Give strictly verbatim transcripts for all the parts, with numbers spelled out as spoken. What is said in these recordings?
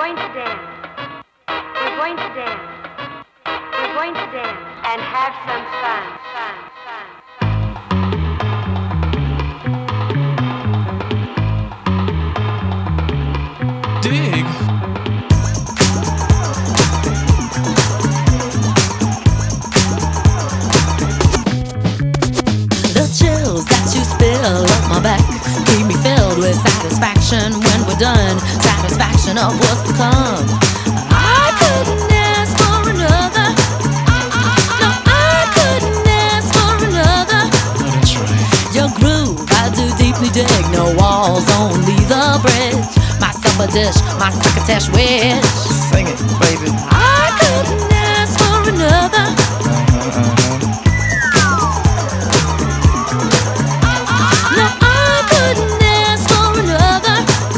going to dance. We're going to dance. We're going to dance and have some fun, fun, fun, fun. Dig. The chills that you spill up my back keep me filled with satisfaction when we're done. Satisfaction of what's to come. I couldn't ask for another. No, I couldn't ask for another. Oh, that's right. Your groove, I do deeply dig. No walls, only the bridge. My supper dish, my succotash wish. Sing it, baby. I couldn't ask for another. Uh-huh, uh-huh. No, I couldn't ask for another.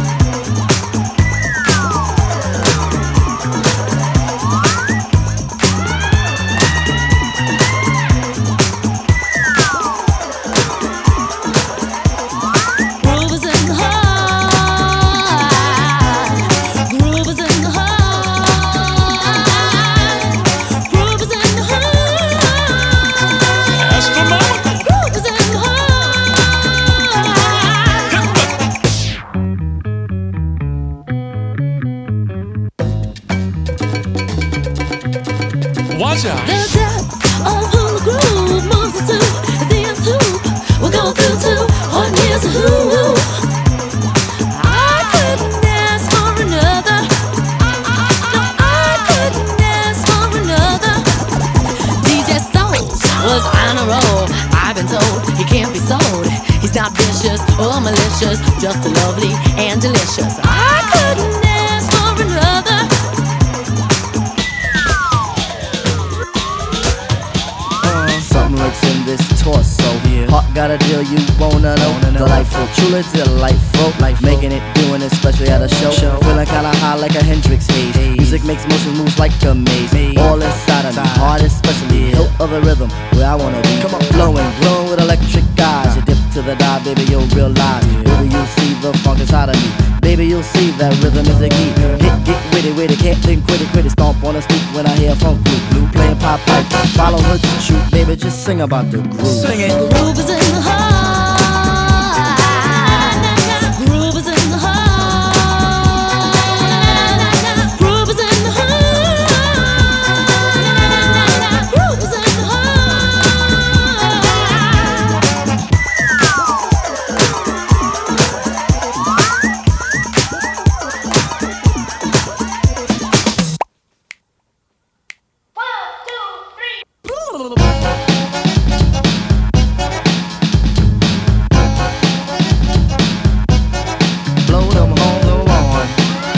Groove is in the heart. Groove is in the heart. Groove is in the heart. Astronomical. Groove is in the heart. Watch out. The depth of who the groove moves us to the nth hoop. We'll go through to one years of who. I couldn't ask for another. No, I couldn't ask for another. D J Soul was on a roll. I've been told he can't be sold. He's not vicious or malicious, just lovely and delicious. I couldn't ask for another. Something lurks in this torso. Yeah. Heart got a deal you wanna know. Wanna know. Delightful, truly delightful. Life making it, doing it, especially at a show. show. Feeling kinda high like a Hendrix haze. haze. Music makes motion moves like a maze. maze. All inside of me, heart especially. Yeah. Hilt of the rhythm, where I wanna be. Come on, flowing, glowing with electric eyes. You dip to the dive, baby, you'll realize. Yeah. Baby, you'll see the funk inside of me. Baby, you'll see that rhythm is the key. Get, get witty, witty, can't think, quit it, quit it. Stomp on the stoop when I hear funk blue, blue playing pop pipe. Follow her to shoot, baby, just sing about the groove. Sing it. The groove is in the heart. Groove is in the heart. Groove is in the heart. Groove is in the Blow them home, go on.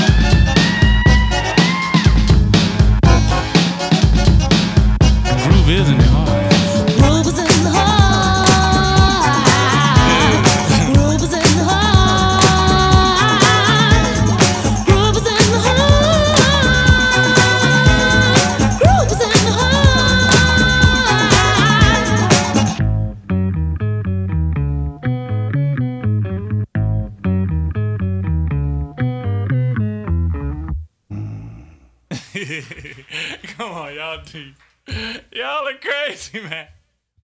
Groove is in the heart. Groove is in the heart. Groove is in the heart. Groove is in the heart. Groove is in the Come on, y'all deep. Y'all are crazy, man.